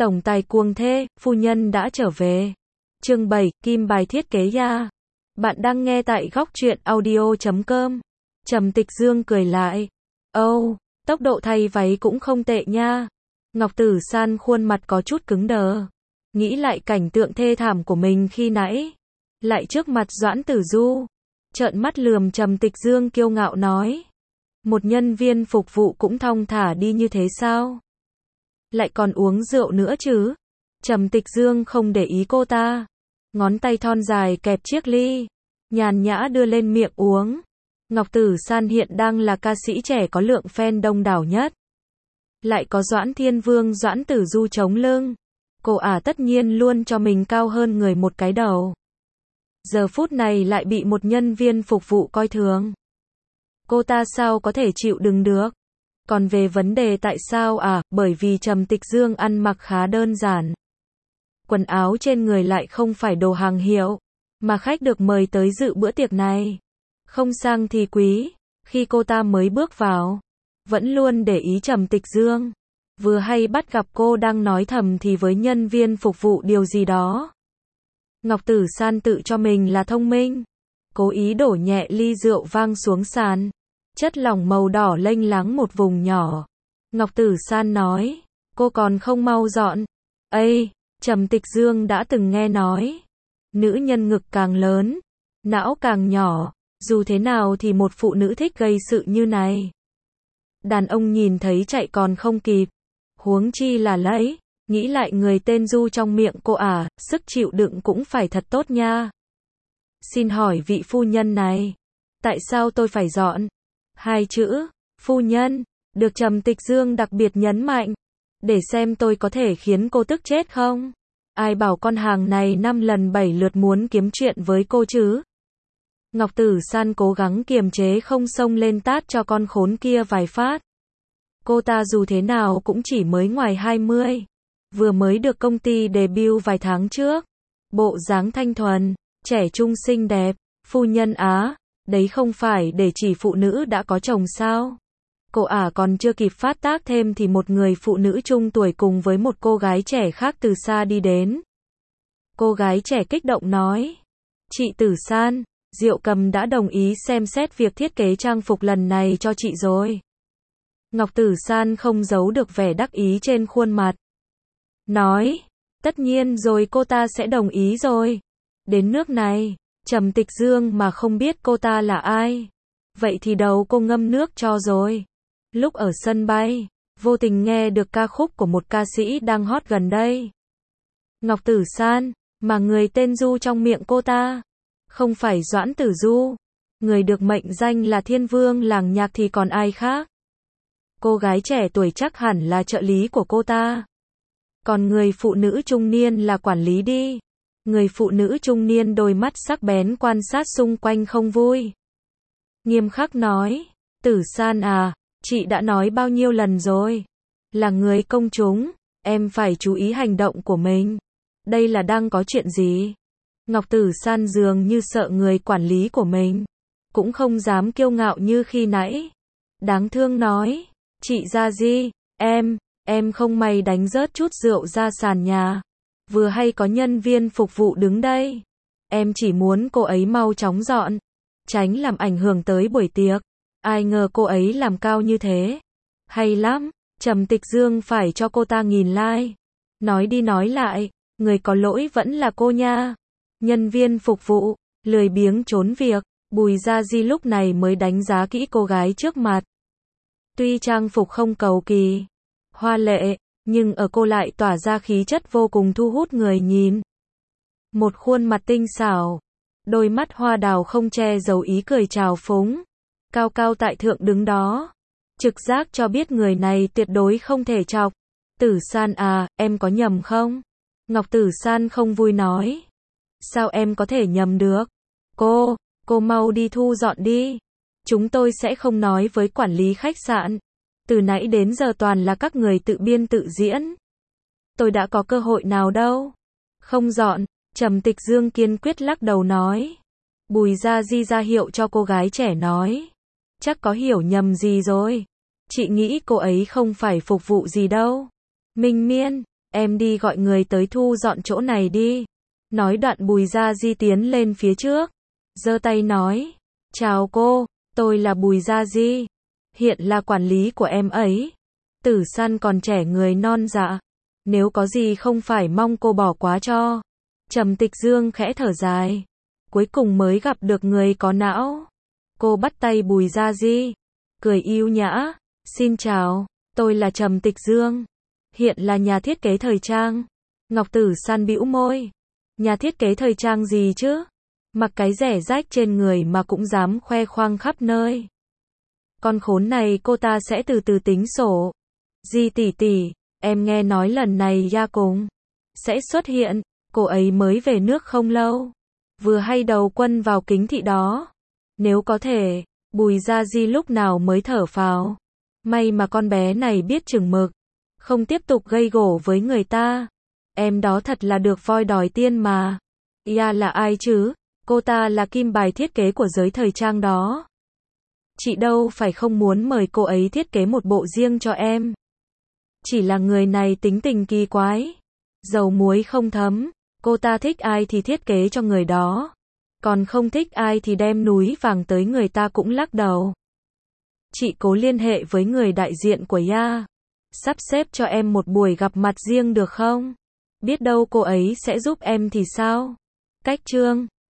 Tổng tài cuồng thê, phu nhân đã trở về. Chương 7, kim bài thiết kế ya. Bạn đang nghe tại góc truyện audio.com. Trầm Tịch Dương cười lại. Tốc độ thay váy cũng không tệ nha. Ngọc Tử San khuôn mặt có chút cứng đờ. Nghĩ lại cảnh tượng thê thảm của mình khi nãy. Lại trước mặt Doãn Tử Du. Trợn mắt lườm Trầm Tịch Dương kiêu ngạo nói. Một nhân viên phục vụ cũng thong thả đi như thế sao? Lại còn uống rượu nữa chứ? Trầm Tịch Dương không để ý cô ta. Ngón tay thon dài kẹp chiếc ly. Nhàn nhã đưa lên miệng uống. Ngọc Tử San hiện đang là ca sĩ trẻ có lượng fan đông đảo nhất. Lại có Doãn Thiên Vương Doãn Tử Du chống lưng. Cô tất nhiên luôn cho mình cao hơn người một cái đầu. Giờ phút này lại bị một nhân viên phục vụ coi thường. Cô ta sao có thể chịu đựng được? Còn về vấn đề tại sao bởi vì Trầm Tịch Dương ăn mặc khá đơn giản. Quần áo trên người lại không phải đồ hàng hiệu, mà khách được mời tới dự bữa tiệc này. Không sang thì quý, khi cô ta mới bước vào, vẫn luôn để ý Trầm Tịch Dương. Vừa hay bắt gặp cô đang nói thầm thì với nhân viên phục vụ điều gì đó. Ngọc Tử San tự cho mình là thông minh. Cố ý đổ nhẹ ly rượu vang xuống sàn. Chất lỏng màu đỏ lênh láng một vùng nhỏ. Ngọc Tử San nói, cô còn không mau dọn. Trầm Tịch Dương đã từng nghe nói. Nữ nhân ngực càng lớn, não càng nhỏ. Dù thế nào thì một phụ nữ thích gây sự như này. Đàn ông nhìn thấy chạy còn không kịp. Huống chi là lấy. Nghĩ lại người tên Du trong miệng cô sức chịu đựng cũng phải thật tốt nha. Xin hỏi vị phu nhân này, tại sao tôi phải dọn? 2 chữ, phu nhân, được Trầm Tịch Dương đặc biệt nhấn mạnh. Để xem tôi có thể khiến cô tức chết không? Ai bảo con hàng này 5 lần 7 lượt muốn kiếm chuyện với cô chứ? Ngọc Tử San cố gắng kiềm chế không xông lên tát cho con khốn kia vài phát. Cô ta dù thế nào cũng chỉ mới ngoài 20. Vừa mới được công ty debut vài tháng trước. Bộ dáng thanh thuần, trẻ trung xinh đẹp. Phu nhân đấy không phải để chỉ phụ nữ đã có chồng sao? Cô còn chưa kịp phát tác thêm thì một người phụ nữ trung tuổi cùng với một cô gái trẻ khác từ xa đi đến. Cô gái trẻ kích động nói. Chị Tử San, Diệu Cầm đã đồng ý xem xét việc thiết kế trang phục lần này cho chị rồi. Ngọc Tử San không giấu được vẻ đắc ý trên khuôn mặt. Nói, tất nhiên rồi cô ta sẽ đồng ý rồi. Đến nước này, Trầm Tịch Dương mà không biết cô ta là ai. Vậy thì đầu cô ngâm nước cho rồi. Lúc ở sân bay, vô tình nghe được ca khúc của một ca sĩ đang hot gần đây. Ngọc Tử San, mà người tên Du trong miệng cô ta, không phải Doãn Tử Du. Người được mệnh danh là Thiên Vương làng nhạc thì còn ai khác. Cô gái trẻ tuổi chắc hẳn là trợ lý của cô ta. Còn người phụ nữ trung niên là quản lý đi. Người phụ nữ trung niên đôi mắt sắc bén quan sát xung quanh không vui. Nghiêm khắc nói, Tử San chị đã nói bao nhiêu lần rồi. Là người công chúng, em phải chú ý hành động của mình. Đây là đang có chuyện gì? Ngọc Tử San dường như sợ người quản lý của mình. Cũng không dám kiêu ngạo như khi nãy. Đáng thương nói, chị Gia Di, em không may đánh rớt chút rượu ra sàn nhà. Vừa hay có nhân viên phục vụ đứng đây. Em chỉ muốn cô ấy mau chóng dọn. Tránh làm ảnh hưởng tới buổi tiệc. Ai ngờ cô ấy làm cao như thế. Hay lắm, Trầm Tịch Dương phải cho cô ta nghìn like. Nói đi nói lại, người có lỗi vẫn là cô nha. Nhân viên phục vụ, lười biếng trốn việc. Bùi Gia Di lúc này mới đánh giá kỹ cô gái trước mặt. Tuy trang phục không cầu kỳ, hoa lệ, nhưng ở cô lại tỏa ra khí chất vô cùng thu hút người nhìn. Một khuôn mặt tinh xảo, đôi mắt hoa đào không che giấu ý cười trào phúng. Cao cao tại thượng đứng đó. Trực giác cho biết người này tuyệt đối không thể chọc. Tử San em có nhầm không? Ngọc Tử San không vui nói. Sao em có thể nhầm được? Cô mau đi thu dọn đi. Chúng tôi sẽ không nói với quản lý khách sạn. Từ nãy đến giờ toàn là các người tự biên tự diễn. Tôi đã có cơ hội nào đâu. Không dọn, Trầm Tịch Dương kiên quyết lắc đầu nói. Bùi Gia Di ra hiệu cho cô gái trẻ nói. Chắc có hiểu nhầm gì rồi. Chị nghĩ cô ấy không phải phục vụ gì đâu. Minh Miên, Em đi gọi người tới thu dọn chỗ này đi. Nói đoạn Bùi Gia Di tiến lên phía trước, giơ tay nói, chào cô, tôi là Bùi Gia Di, hiện là quản lý của em ấy. Tử San còn trẻ người non dạ, nếu có gì không phải mong cô bỏ qua cho. Trầm Tịch Dương khẽ thở dài, cuối cùng mới gặp được người có não. Cô bắt tay Bùi Gia Di, cười yêu nhã, xin chào, tôi là Trầm Tịch Dương, hiện là nhà thiết kế thời trang. Ngọc Tử San bĩu môi, nhà thiết kế thời trang gì chứ? Mặc cái rẻ rách trên người mà cũng dám khoe khoang khắp nơi. Con khốn này cô ta sẽ từ từ tính sổ. Di tỷ tỷ, em nghe nói lần này Ya Cùng sẽ xuất hiện, cô ấy mới về nước không lâu, vừa hay đầu quân vào Kính Thị đó. Nếu có thể, Bùi Gia Di lúc nào mới thở phào. May mà con bé này biết chừng mực, không tiếp tục gây gổ với người ta. Em đó thật là được voi đòi tiên mà. Ya là ai chứ? Cô ta là kim bài thiết kế của giới thời trang đó. Chị đâu phải không muốn mời cô ấy thiết kế một bộ riêng cho em. Chỉ là người này tính tình kỳ quái, dầu muối không thấm, cô ta thích ai thì thiết kế cho người đó, còn không thích ai thì đem núi vàng tới người ta cũng lắc đầu. Chị cố liên hệ với người đại diện của Ya, sắp xếp cho em một buổi gặp mặt riêng được không? Biết đâu cô ấy sẽ giúp em thì sao? Cách chương